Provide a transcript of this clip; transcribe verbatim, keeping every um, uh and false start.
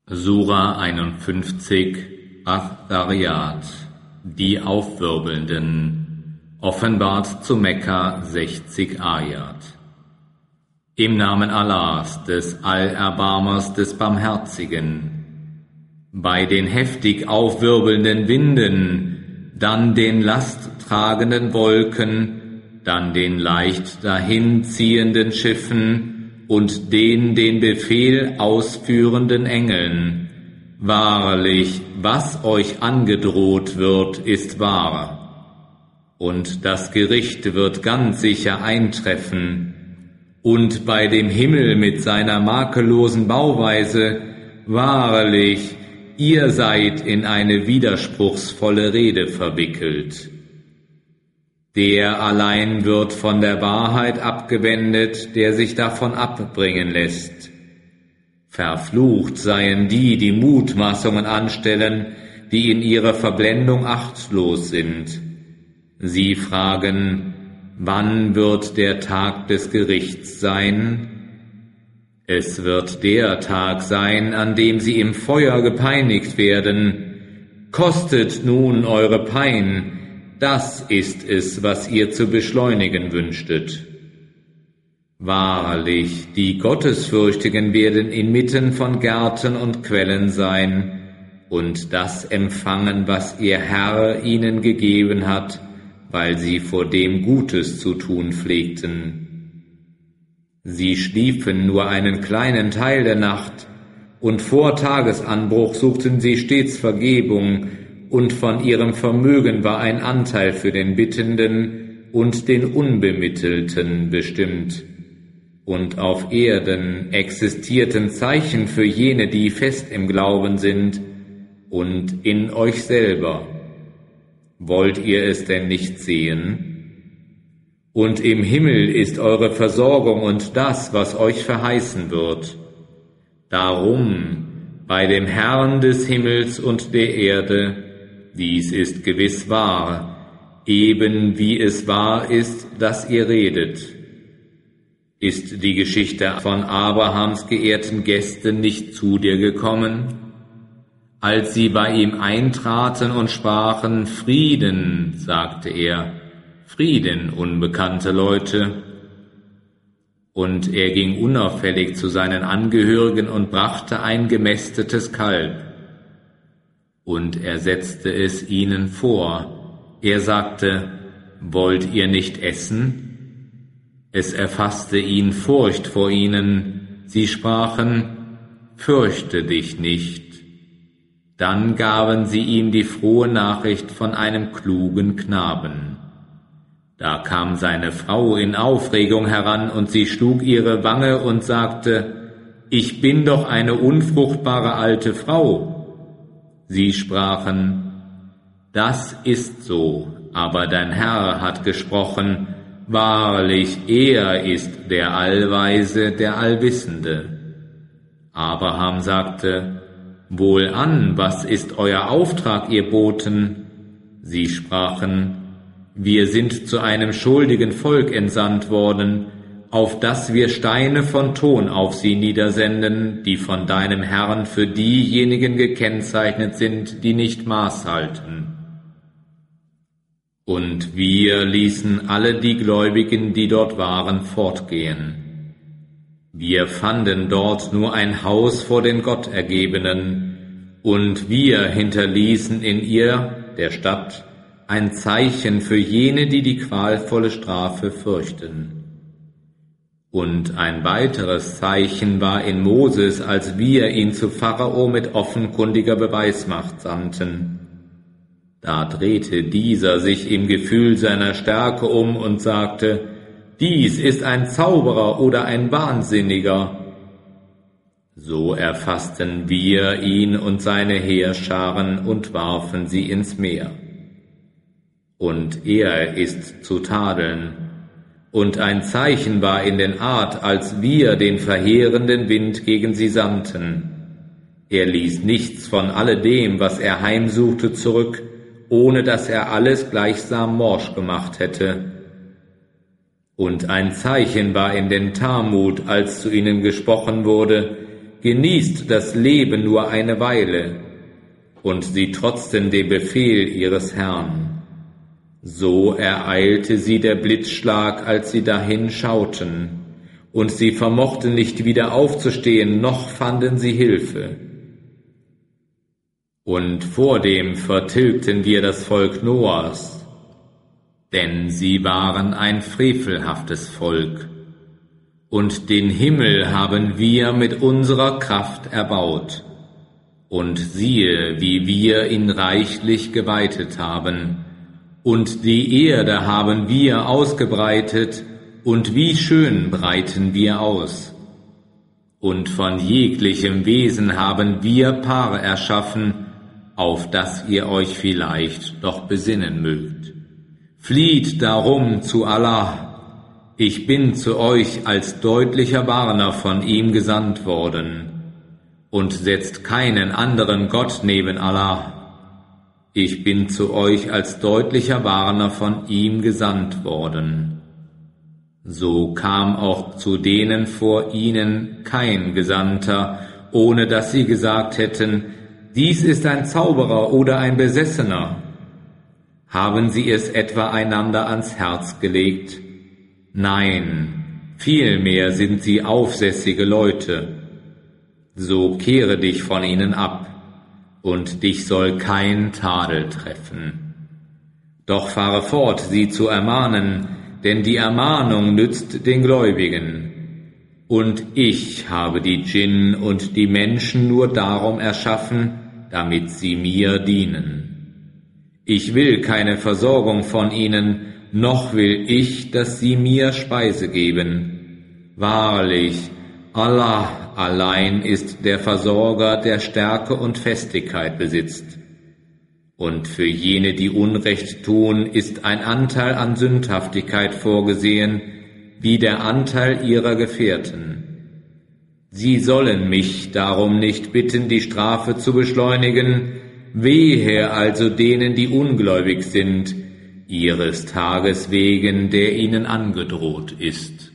Sura einundfünfzig, Adh-Dhariyat, die Aufwirbelnden, offenbart zu Mekka sechzig Ayat. Im Namen Allahs, des Allerbarmers, des Barmherzigen. Bei den heftig aufwirbelnden Winden, dann den lasttragenden Wolken, dann den leicht dahinziehenden Schiffen und den den Befehl ausführenden Engeln. Wahrlich, was euch angedroht wird, ist wahr. Und das Gericht wird ganz sicher eintreffen. Und bei dem Himmel mit seiner makellosen Bauweise, wahrlich, ihr seid in eine widerspruchsvolle Rede verwickelt. Der allein wird von der Wahrheit abgewendet, der sich davon abbringen lässt. Verflucht seien die, die Mutmaßungen anstellen, die in ihrer Verblendung achtlos sind. Sie fragen, wann wird der Tag des Gerichts sein? Es wird der Tag sein, an dem sie im Feuer gepeinigt werden. Kostet nun eure Pein, das ist es, was ihr zu beschleunigen wünschtet. Wahrlich, die Gottesfürchtigen werden inmitten von Gärten und Quellen sein und das empfangen, was ihr Herr ihnen gegeben hat, weil sie vor dem Gutes zu tun pflegten. Sie schliefen nur einen kleinen Teil der Nacht, und vor Tagesanbruch suchten sie stets Vergebung, und von ihrem Vermögen war ein Anteil für den Bittenden und den Unbemittelten bestimmt. Und auf Erden existierten Zeichen für jene, die fest im Glauben sind, und in euch selber. Wollt ihr es denn nicht sehen? Und im Himmel ist eure Versorgung und das, was euch verheißen wird. Darum, bei dem Herrn des Himmels und der Erde, dies ist gewiss wahr, eben wie es wahr ist, dass ihr redet. Ist die Geschichte von Abrahams geehrten Gästen nicht zu dir gekommen? Als sie bei ihm eintraten und sprachen, Frieden, sagte er, Frieden, unbekannte Leute. Und er ging unauffällig zu seinen Angehörigen und brachte ein gemästetes Kalb. Und er setzte es ihnen vor. Er sagte, wollt ihr nicht essen? Es erfasste ihn Furcht vor ihnen. Sie sprachen, fürchte dich nicht. Dann gaben sie ihm die frohe Nachricht von einem klugen Knaben. Da kam seine Frau in Aufregung heran, und sie schlug ihre Wange und sagte, ich bin doch eine unfruchtbare alte Frau. Sie sprachen, das ist so, aber dein Herr hat gesprochen, wahrlich, er ist der Allweise, der Allwissende. Abraham sagte, wohlan, was ist euer Auftrag, ihr Boten? Sie sprachen, wir sind zu einem schuldigen Volk entsandt worden, auf das wir Steine von Ton auf sie niedersenden, die von deinem Herrn für diejenigen gekennzeichnet sind, die nicht Maß halten. Und wir ließen alle die Gläubigen, die dort waren, fortgehen. Wir fanden dort nur ein Haus vor den Gottergebenen, und wir hinterließen in ihr, der Stadt, ein Zeichen für jene, die die qualvolle Strafe fürchten. Und ein weiteres Zeichen war in Moses, als wir ihn zu Pharao mit offenkundiger Beweismacht sandten. Da drehte dieser sich im Gefühl seiner Stärke um und sagte, dies ist ein Zauberer oder ein Wahnsinniger. So erfassten wir ihn und seine Heerscharen und warfen sie ins Meer. Und er ist zu tadeln. Und ein Zeichen war in den Art, als wir den verheerenden Wind gegen sie sandten. Er ließ nichts von alledem, was er heimsuchte, zurück, ohne dass er alles gleichsam morsch gemacht hätte. Und ein Zeichen war in den Talmud, als zu ihnen gesprochen wurde, genießt das Leben nur eine Weile, und sie trotzten dem Befehl ihres Herrn. So ereilte sie der Blitzschlag, als sie dahin schauten, und sie vermochten nicht wieder aufzustehen, noch fanden sie Hilfe. Und vordem vertilgten wir das Volk Noahs, denn sie waren ein frevelhaftes Volk, und den Himmel haben wir mit unserer Kraft erbaut, und siehe, wie wir ihn reichlich geweitet haben, und die Erde haben wir ausgebreitet, und wie schön breiten wir aus. Und von jeglichem Wesen haben wir Paare erschaffen, auf das ihr euch vielleicht doch besinnen mögt. Flieht darum zu Allah. Ich bin zu euch als deutlicher Warner von ihm gesandt worden. Und setzt keinen anderen Gott neben Allah. Ich bin zu euch als deutlicher Warner von ihm gesandt worden. So kam auch zu denen vor ihnen kein Gesandter, ohne dass sie gesagt hätten, dies ist ein Zauberer oder ein Besessener. Haben sie es etwa einander ans Herz gelegt? Nein, vielmehr sind sie aufsässige Leute. So kehre dich von ihnen ab, und dich soll kein Tadel treffen. Doch fahre fort, sie zu ermahnen, denn die Ermahnung nützt den Gläubigen. Und ich habe die Djinn und die Menschen nur darum erschaffen, damit sie mir dienen. Ich will keine Versorgung von ihnen, noch will ich, dass sie mir Speise geben. Wahrlich, Allah allein ist der Versorger, der Stärke und Festigkeit besitzt. Und für jene, die Unrecht tun, ist ein Anteil an Sündhaftigkeit vorgesehen, wie der Anteil ihrer Gefährten. Sie sollen mich darum nicht bitten, die Strafe zu beschleunigen, wehe also denen, die ungläubig sind, ihres Tages wegen, der ihnen angedroht ist.